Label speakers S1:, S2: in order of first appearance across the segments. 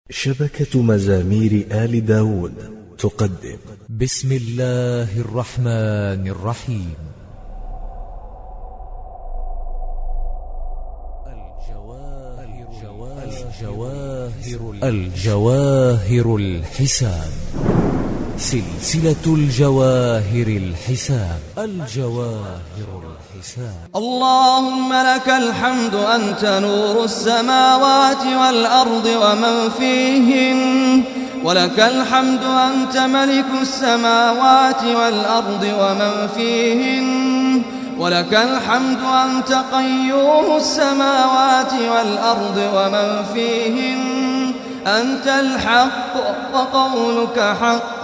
S1: شبكة مزامير آل داود تقدم
S2: بسم الله الرحمن الرحيم. الجواهر الحسان، سلسلة الجواهر الحسان. الجواهر الحسان.
S3: اللهم لك الحمد أنت نور السماوات والأرض ومن فيهن، ولك الحمد أنت ملك السماوات والأرض ومن فيهن، ولك الحمد أنت قيوم السماوات والأرض ومن فيهن. أنت الحق وقولك حق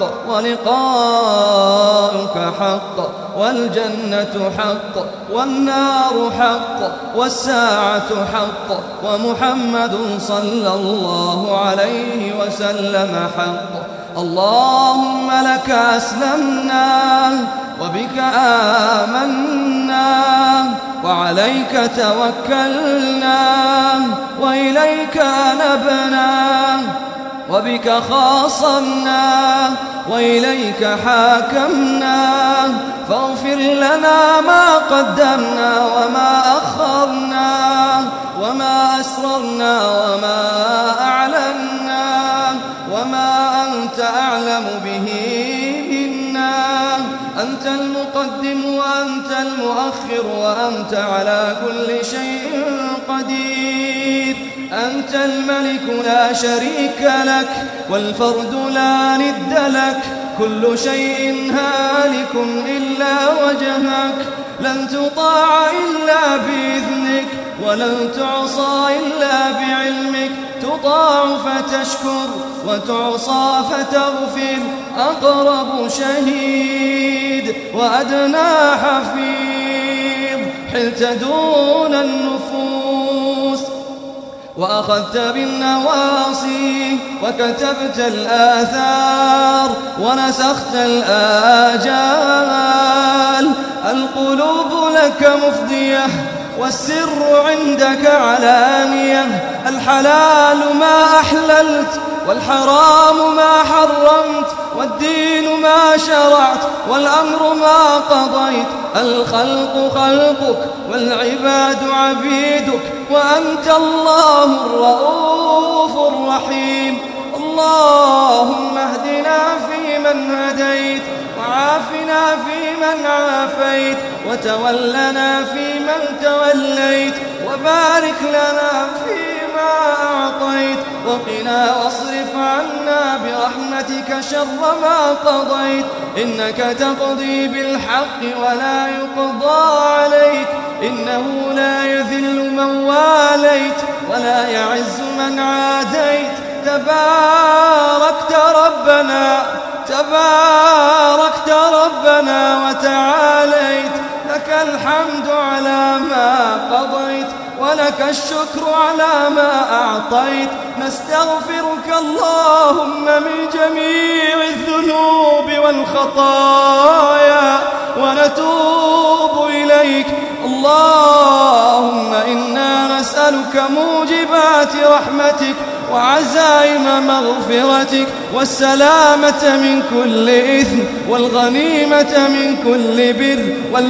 S3: ولقاؤك حق، والجنة حق والنار حق والساعة حق، ومحمد صلى الله عليه وسلم حق. اللهم لك أسلمنا وبك آمنا وعليك توكلنا وإليك أنبنا، وبك خاصمنا وإليك حاكمنا، فاغفر لنا ما قدمنا وما أخرنا وما أسررنا وما أعلنا وما أنت أعلم به منا. أنت المقدم وأنت المؤخر وأنت على كل شيء قدير. أنت الملك لا شريك لك والفرد لا ند لك، كل شيء هالك إلا وجهك، لن تطاع إلا بإذنك ولن تعصى إلا بعلمك، تطاع فتشكر وتعصى فتغفر، أقرب شهيد وأدنى حفيظ، حلت دون النفوس وأخذت بالنواصي وكتبت الآثار ونسخت الآجال. القلوب لك مفدية والسر عندك علانية، الحلال ما أحللت والحرام ما حرمت، والدين ما شرعت والأمر ما قضيت. الخلق خلقك والعباد عبيدك، وأنت الله الرؤوف الرحيم. اللهم اهدنا فيمن هديت وعافنا فيمن عافيت، وتولنا فيمن توليت، وبارك لنا فيما أعطيت، وقنا واصرف عنا برحمتك شر ما قضيت. إنك تقضي بالحق ولا يقضى عليك، إنه لا يذل من واليت ولا يعز من عاديت. تباركت ربنا وتعاليت، لك الحمد على ما قضيت ولك الشكر على ما أعطيت. نستغفرك اللهم من جميع الذنوب والخطايا ونتوب إليك. اللهم إنا نسألك موجبات رحمتك وعزائم مغفرتك والسلامة من كل إثم والغنيمة من كل بر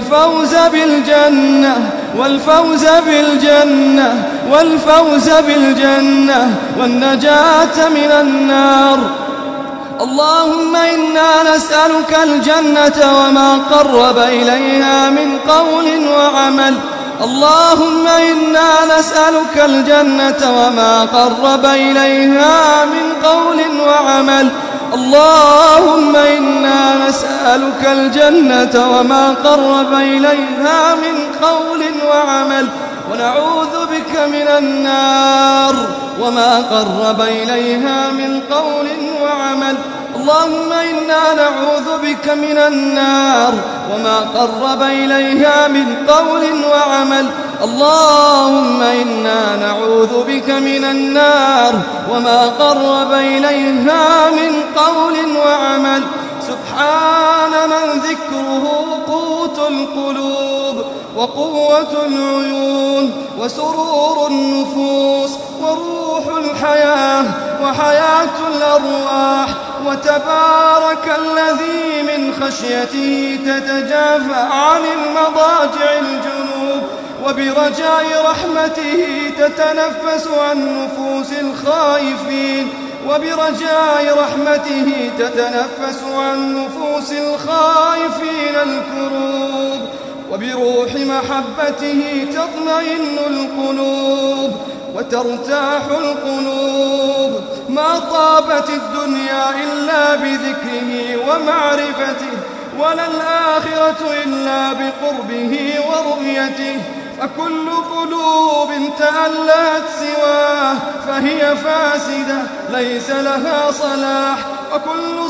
S3: والفوز بالجنة والنجاة من النار. اللهم إنا نسألك الجنة وما قرب إليها من قول وعمل. اللهم إنا نسألك الجنة وما قرب إليها من قول وعمل. اللهم إنا نسألك الجنة وما قرب إليها من قول وعمل، ونعوذ بك من النار وما قرب إليها من قول وعمل. اللهم إنا نعوذ بك من النار وما قرب إليها من قول وعمل. اللهم إنا نعوذ بك من النار وما قرب إليها من قول وعمل. سبحان من ذكره قوت القلوب وقوة العيون وسرور النفوس وروح الحياة. وحياة الأرواح. وتبارك الذي من خشيته تتجافى عن المضاجع الجنوب، وبرجاء رحمته تتنفس عن نفوس الخائفين، وبرجاء رحمته تتنفس عن نفوس الخائفين الكروب، وبروح محبته تطمئن القلوب وترتاح القلوب. ما طابت الدنيا إلا بذكره ومعرفته، ولا الآخرة إلا بقربه ورؤيته. فكل قلوب تألت سواه فهي فاسدة ليس لها صلاح، وكل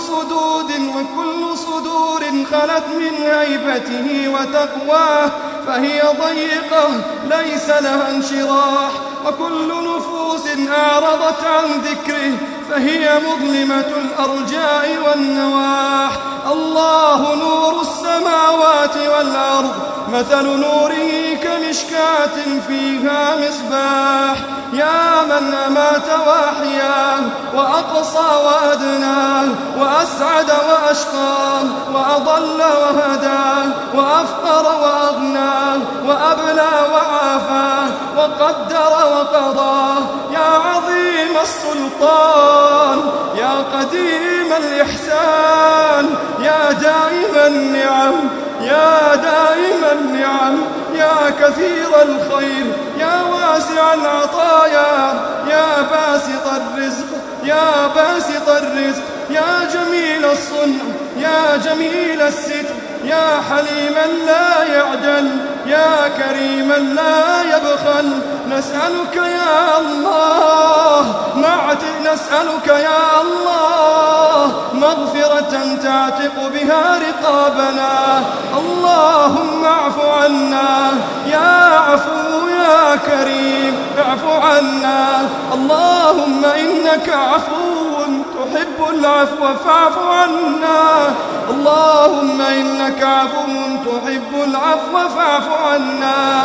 S3: صدور خلت من هيبته وتقواه فهي ضيقة ليس لها انشراح، وكل نفوس أعرضت عن ذكره فهي مظلمة الأرجاء والنواح. الله نور السماوات والأرض، مثل نوره كمشكاة فيها مصباح. يا من أمات وأحياه، وأقصى وأدناه، وأسعد وأشقاه، وأضل وهداه، وأفقر وأغناه، وأبلى وعافاه، وقدر وقضاه. يا عظيم السلطان، يا قديم الإحسان، يا دائم النعم، يا دائم النعم، يا كثير الخير، يا واسع العطايا، يا باسط الرزق، يا باسط الرزق، يا جميل الصنع، يا جميل الستر، يا حليما لا يعجل، يا كريما لا يبخل. نسألك يا الله نسألك يا الله مغفرة تعتق بها رقابنا. اللهم اعف عنا يا عفو يا كريم، اعف عنا. اللهم إنك عفو تحب العفو فاعف عنا. اللهم إنك عفو تحب العفو فاعف عنا.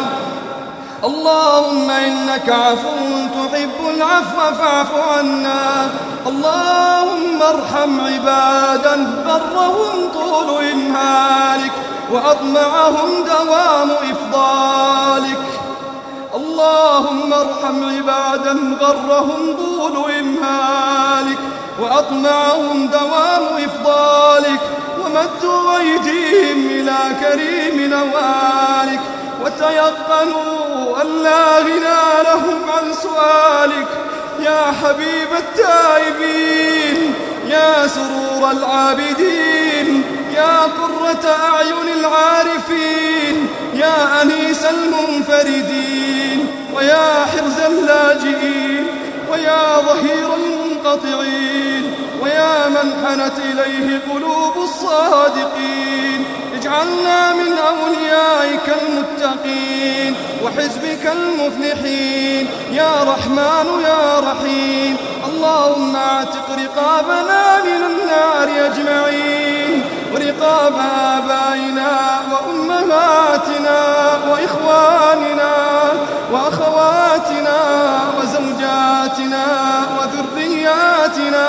S3: اللهم إنك عفو تحب العفو فاعف عنا. اللهم ارحم عبادا غرهم طول إمهالك وأطمعهم دوام إفضالك. اللهم ارحم عبادا غرهم طول إمهالك وأطمعهم دوام إفضالك، ومدوا أيديهم إلى كريم نوالك، وتيقنوا أن لا غنى لهم عن سؤالك. يا حبيب التائبين، يا سرور العابدين، يا قرة أعين العارفين، يا أنيس المنفردين، ويا حرز اللاجئين، ويا ظهير المنقطعين، ويا من حنت إليه قلوب الصادقين، اجعلنا من أوليائك المتقين وحزبك المفلحين يا رحمن يا رحيم. اللهم اعتق رقابنا من النار أجمعين، ورقاب آبائنا وأمهاتنا وإخواننا وأخواتنا وزوجاتنا وذرياتنا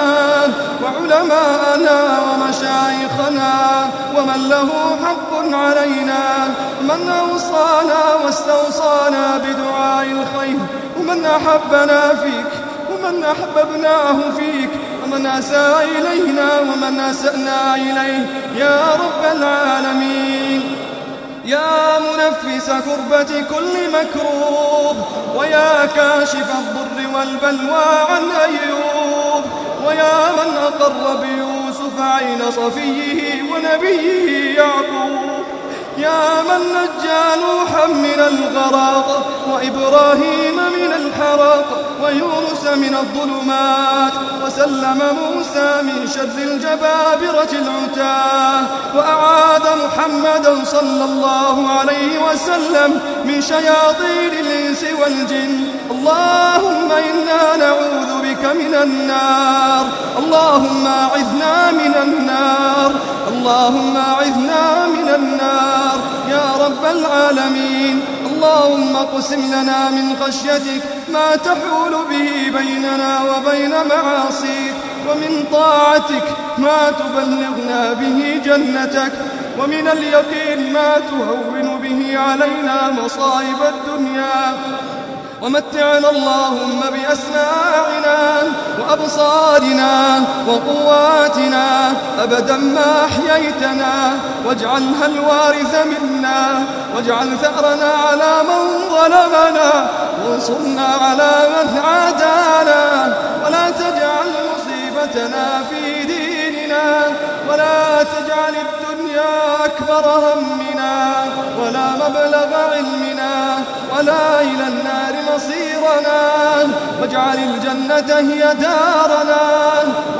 S3: وعلماءنا ومشايخنا ومن له حق علينا، من أوصانا واستوصانا بدعاء الخير، ومن أحبنا فيك ومن أحببناه فيك، ومن أساء إلينا ومن أسأنا إليه يا رب العالمين. يا منفس كربة كل مكروب، ويا كاشف الضر والبلوى عن أيوب، ويا من أقر بيوسف عين صفيه ونبيه يعقوب، يا من نجى نوحا من الغرق وإبراهيم من الحرق ويونس من الظلمات، وسلم موسى من شر الجبابرة العتاه، وأعاد محمدا صلى الله عليه وسلم من شياطين الإنس والجن. اللهم إنا نعوذ بك من النار، اللهم أعذنا من النار، اللهم أعذنا من النار يا رب العالمين. اللهم اقسم لنا من خشيتك ما تحول به بيننا وبين معاصيك، ومن طاعتك ما تبلغنا به جنتك، ومن اليقين ما تهون به علينا مصائب الدنيا. ومتعنا اللهم بأسماعنا وأبصارنا وقواتنا أبدا ما أحييتنا، واجعلها الوارث منا، واجعل ثأرنا على من ظلمنا، وانصرنا على من عادانا، ولا تجعل مصيبتنا في ديننا، ولا تجعل الدنيا أكبر همنا، ولا مبلغ علمنا، ولا إلى النار مصيرنا، واجعل الجنة هي دارنا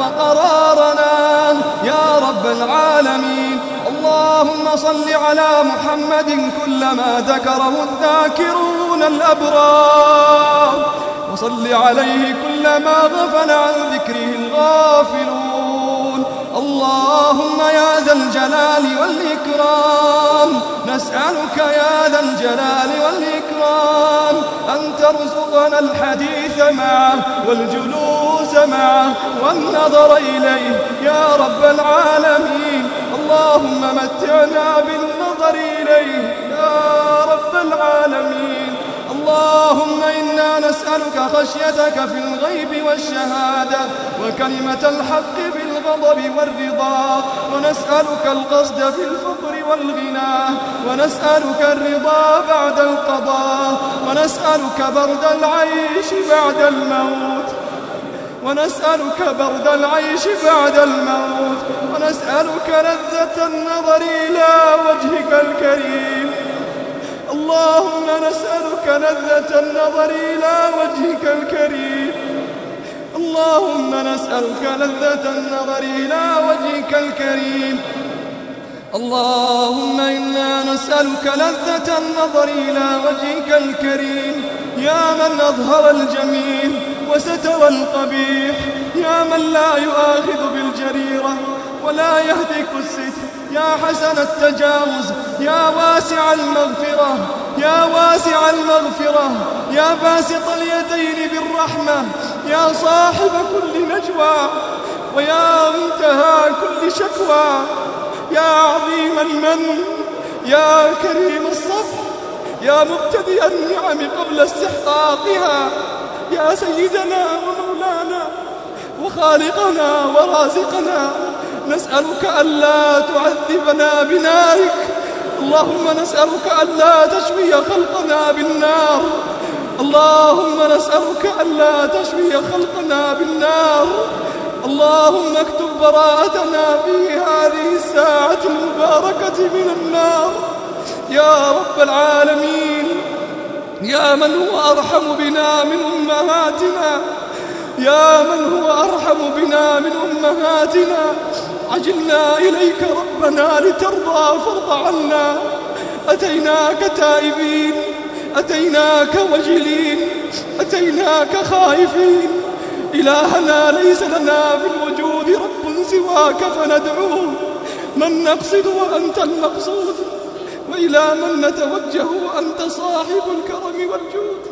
S3: وقرارنا يا رب العالمين. اللهم صل على محمد كلما ذكره الذاكرون الأبرار، وصل عليه كلما غفل عن ذكره الغافلون. اللهم يا ذا الجلال والإكرام نسألك يا ذا الجلال والإكرام أن ترزقنا الحديث معه والجلوس معه والنظر إليه يا رب العالمين. اللهم متعنا بالنظر إليه يا رب العالمين. اللهم إنا نسألك خشيتك في الغيب والشهادة، وكلمة الحق في الغضب والرضا، ونسألك القصد في الفقر والغنى، ونسألك الرضا بعد القضاء، ونسألك برد العيش بعد الموت، ونسألك برد العيش بعد الموت، ونسألك لذة النظر إلى وجهك الكريم. اللهم نسألك لذة النظر إلى وجهك الكريم. اللهم نسألك لذة النظر إلى وجهك الكريم. اللهم إنا نسألك لذة النظر إلى وجهك الكريم يا من أظهر الجميل وستر القبيح، يا من لا يؤاخذ بالجريرة ولا يهتك الستر، يا حسن التجاوز، يا واسع المغفرة، يا واسع المغفرة، يا باسط اليدين بالرحمة، يا صاحب كل نجوى، ويا منتهى كل شكوى، يا عظيم المن، يا كريم الصفح، يا مبتدئ النعم قبل استحقاقها، يا سيدنا ومولانا وخالقنا ورازقنا، نسألك ألا تعذبنا بنارك. اللهم نسألك ألا تشوي خلقنا بالنار. اللهم نسألك ألا تشوي خلقنا بالنار. اللهم اكتب براءتنا في هذه الساعة المباركة من النار يا رب العالمين. يا من هو أرحم بنا من أمهاتنا، يا من هو أرحم بنا من أمهاتنا، عجلنا إليك ربنا لترضى فارض عنا. أتيناك تائبين، أتيناك وجلين، أتيناك خائفين. إلهنا ليس لنا في الوجود رب سواك فندعوه، من نقصد وأنت المقصود، وإلى من نتوجه وأنت صاحب الكرم والجود.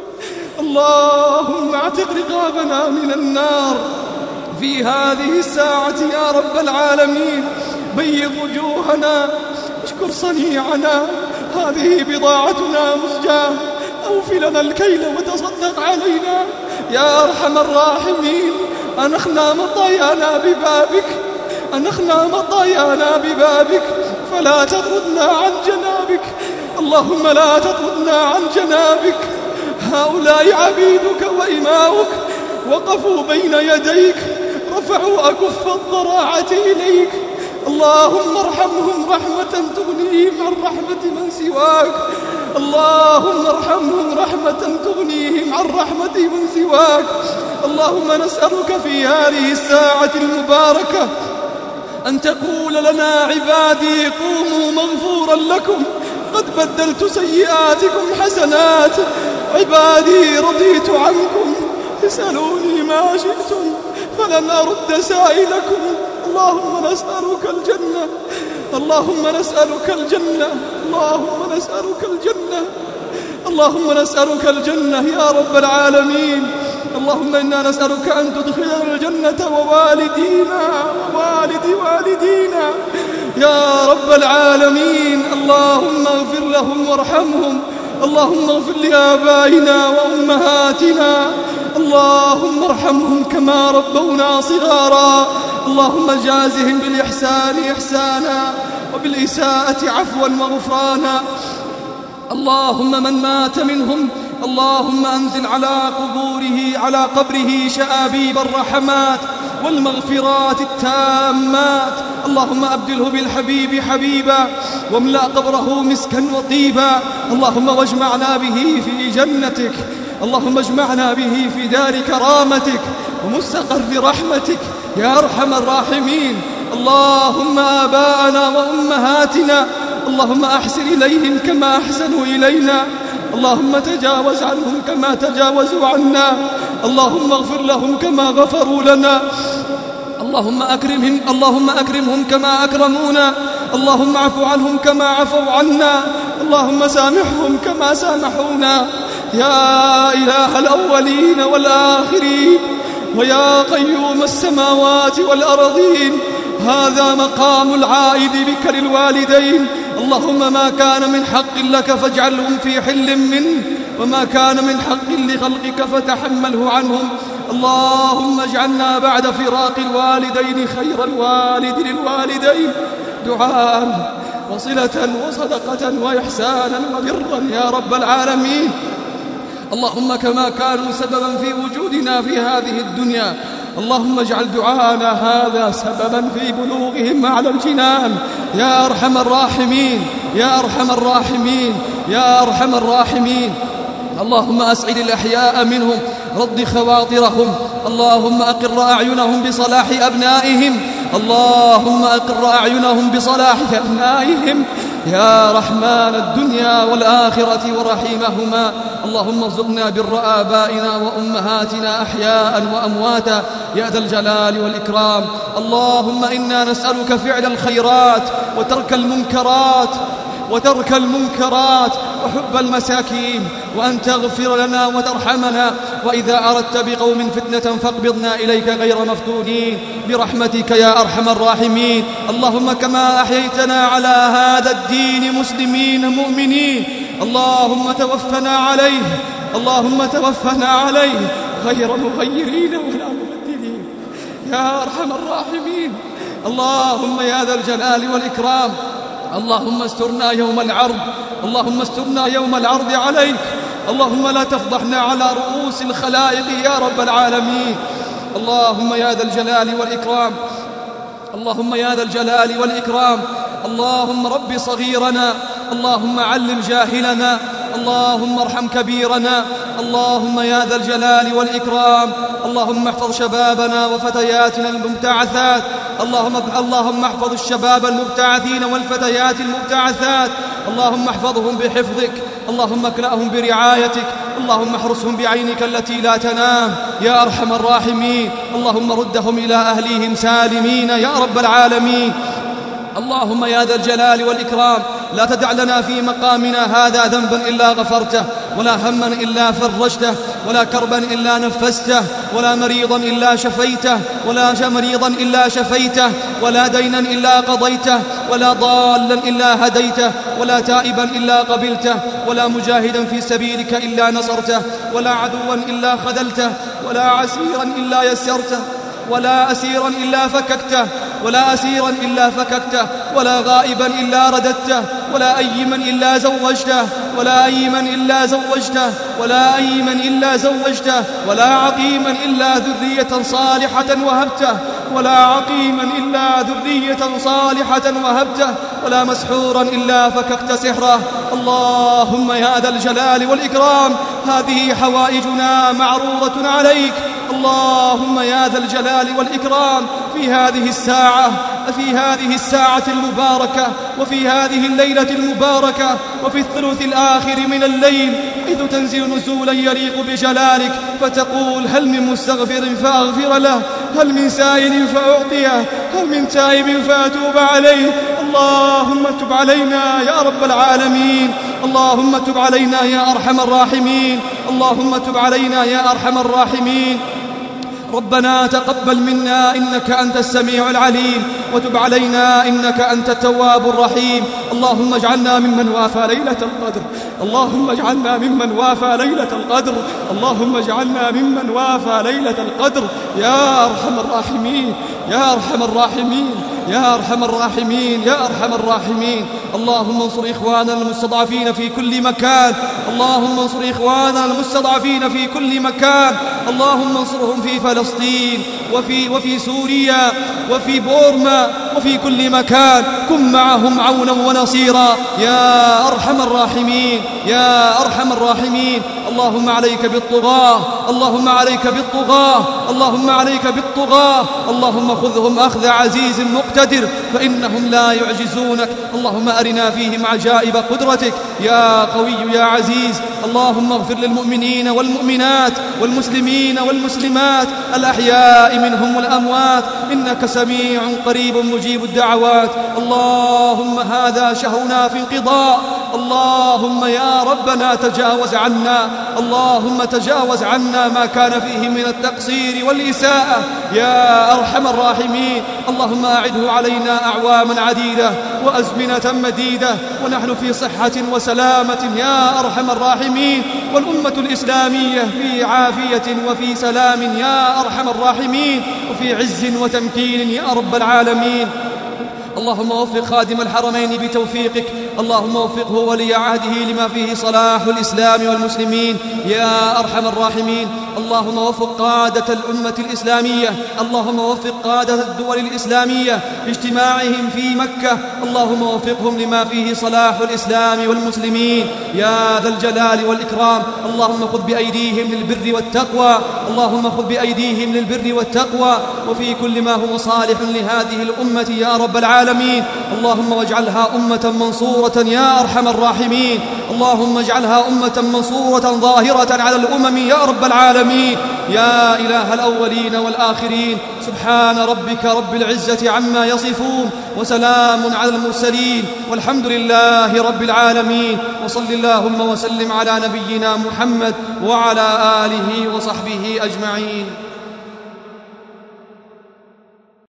S3: اللهم اعتق رقابنا من النار في هذه الساعة يا رب العالمين. بيض وجوهنا، اشكر صنيعنا، هذه بضاعتنا مزجاة، أوفي لنا الكيل وتصدق علينا يا أرحم الراحمين. أنخنا مطايانا ببابك، أنخنا مطايانا ببابك، فلا تطردنا عن جنابك. اللهم لا تطردنا عن جنابك. هؤلاء عبيدك وإماؤك وقفوا بين يديك، رفعوا أكف الضراعة إليك. اللهم ارحمهم رحمة تغنيهم عن رحمة من سواك. اللهم ارحمهم رحمة تغنيهم عن رحمة من سواك. اللهم نسألك في هذه الساعة المباركة أن تقول لنا عبادي قوموا مغفورا لكم، قد بدلت سيئاتكم حسنات. عبادي رضيت عنكم، اسألوني ما شئتم فلن أرد سائلكم. اللهم نسألك الجنة، اللهم نسألك الجنة، اللهم نسألك الجنة. اللهم نسألك الجنة يا رب العالمين. اللهم إنا نسألك أن تدخلنا الجنة ووالدينا ووالد والدينا يا رب العالمين. اللهم اغفر لهم وارحمهم. اللهم اغفر لآبائنا وأمهاتنا. اللهم ارحمهم كما ربونا صغارا. اللهم جازهم بالإحسان إحسانا وبالإساءة عفوا وغفرانا. اللهم من مات منهم اللهم أنزل على قبره شآبيب الرحمات والمغفرات التامات. اللهم أبدله بالحبيب حبيبا واملأ قبره مسكا وطيبا. اللهم واجمعنا به في جنتك. اللهم اجمعنا به في دار كرامتك ومستقر رحمتك يا أرحم الراحمين. اللهم آباءنا وأمهاتنا اللهم أحسن إليهم كما أحسنوا إلينا. اللهم تجاوز عنهم كما تجاوزوا عنا. اللهم اغفر لهم كما غفروا لنا. اللهم أكرمهم كما أكرمونا. اللهم اعف عنهم كما عفوا عنا. اللهم سامحهم كما سامحونا يا إله الأولين والآخرين ويا قيوم السماوات والأرضين. هذا مقام العائد بك للوالدين. اللهم ما كان من حق لك فاجعلهم في حل منه وما كان من حق لخلقك فتحمله عنهم. اللهم اجعلنا بعد فراق الوالدين خير الوالد للوالدين دعاء وصلة وصدقة وإحسانا وبرا يا رب العالمين. اللهم كما كانوا سببا في وجودنا في هذه الدنيا اللهم اجعل دعاءنا هذا سببا في بلوغهم أعلى الجنان يا أرحم الراحمين يا أرحم الراحمين يا أرحم الراحمين. اللهم أسعد الأحياء منهم رد خواطرهم. اللهم أقر أعينهم بصلاح أبنائهم. اللهم أقر أعينهم بصلاح أبنائهم يا رحمن الدنيا والآخرة ورحيمهما. اللهم ارزقنا بر آبائنا وأمهاتنا أحياء وأمواتا يا ذا الجلال والإكرام. اللهم إنا نسألك فعل الخيرات وترك المنكرات وحب المساكين وأن تغفر لنا وترحمنا. وإذا أردت بقوم فتنة فاقبضنا إليك غير مفتونين برحمتك يا أرحم الراحمين. اللهم كما أحييتنا على هذا الدين مسلمين مؤمنين اللهم توفنا عليه غير مغيرين ولا مبدلين يا أرحم الراحمين. اللهم يا ذا الجلال والإكرام اللهم استرنا يوم العرض عليك. اللهم لا تفضحنا على رؤوس الخلائق يا رب العالمين. اللهم يا ذا الجلال والإكرام اللهم رب صغيرنا. اللهم علم جاهلنا. اللهم ارحم كبيرنا. اللهم يا ذا الجلال والإكرام اللهم احفظ شبابنا وفتياتنا المبتعثات. اللهم احفظ الشباب المبتعثين والفتيات المبتعثات. اللهم احفظهم بحفظك. اللهم اكلأهم برعايتك. اللهم احرسهم بعينك التي لا تنام يا أرحم الراحمين. اللهم ردهم إلى أهليهم سالمين يا رب العالمين. اللهم يا ذا الجلال والإكرام لا تدع لنا في مقامنا هذا ذنبا إلا غفرته ولا هما إلا فرجته ولا كربا إلا نفسته ولا مريضا إلا شفيته ولا دينا إلا قضيته ولا ضالا إلا هديته ولا تائبا إلا قبلته ولا مجاهدا في سبيلك إلا نصرته ولا عدوا إلا خذلته ولا عسيرا إلا يسرته ولا أسيرا إلا فككته ولا غائبا إلا رددته ولا أيما إلا زوجته ولا عقيما إلا ذرية صالحة وهبته ولا مسحورا إلا فككت سحره. اللهم يا ذا الجلال والإكرام هذه حوائجنا معروضة عليك. اللهم يا ذا الجلال والإكرام في هذه الساعة المباركة وفي هذه الليلة المباركة وفي الثلث الآخر من الليل إذ تنزل نزولا يليق بجلالك فتقول هل من مستغفر فأغفر له هل من سائل فأعطيه هل من تائب فأتوب عليه. اللهم تب علينا يا رب العالمين. اللهم تب علينا يا أرحم الراحمين، اللهم تب علينا يا أرحم الراحمين. ربنا تقبل منا إنك أنت السميع العليم، وتب علينا إنك أنت التواب الرحيم. اللهم اجعلنا ممن وافى ليلة القدر، اللهم اجعلنا ممن وافى ليلة القدر، اللهم اجعلنا ممن وافى ليلة القدر يا أرحم الراحمين، يا أرحم الراحمين، يا أرحم الراحمين، يا أرحم الراحمين. اللهم انصر إخواننا المستضعفين في كل مكان، اللهم انصر إخواننا المستضعفين في كل مكان، اللهم انصرهم في فلسطين وفي سوريا وفي بورما وفي كل مكان، كن معهم عونا ونصيرا يا أرحم الراحمين، يا أرحم الراحمين. اللهم عليك بالطغاة، اللهم عليك بالطغاة، اللهم عليك بالطغاة، اللهم خذهم أخذ عزيز مقتدر فإنهم لا يعجزونك. اللهم أرنا فيهم عجائب قدرتك يا قوي يا عزيز. اللهم اغفر للمؤمنين والمؤمنات والمسلمين والمسلمات الأحياء منهم والأموات، إنك سميع قريب مجيب الدعوات. اللهم هذا شهرنا في انقضاء، اللهم يا ربنا تجاوز عنا، اللهم تجاوز عنا ما كان فيه من التقصير والإساءة يا أرحم الراحمين. اللهم أعده علينا أعواما عديدة وأزمنة مديدة ونحن في صحة وسلامة يا أرحم الراحمين، والأمة الإسلامية في عافية وفي سلام يا أرحم الراحمين، وفي عز وتمكين يا رب العالمين. اللهم وفق خادم الحرمين بتوفيقك، اللهم وفقه ولي عهده لما فيه صلاح الإسلام والمسلمين يا أرحم الراحمين. اللهم وفق قادة الأمة الإسلامية، اللهم وفق قادة الدول الإسلامية باجتماعهم في مكة، اللهم وفقهم لما فيه صلاح الإسلام والمسلمين يا ذا الجلال والإكرام. اللهم خذ بأيديهم للبر والتقوى، اللهم خذ بأيديهم للبر والتقوى وفي كل ما هو صالح لهذه الأمة يا رب العالمين. اللهم واجعلها أمة منصورة يا أرحم الراحمين، اللهم اجعلها أمة منصورة ظاهرة على الأمم يا رب العالمين يا إله الأولين والآخرين. سبحان ربك رب العزة عما يصفون، وسلام على المرسلين، والحمد لله رب العالمين. وصل اللهم وسلم على نبينا محمد وعلى آله وصحبه أجمعين.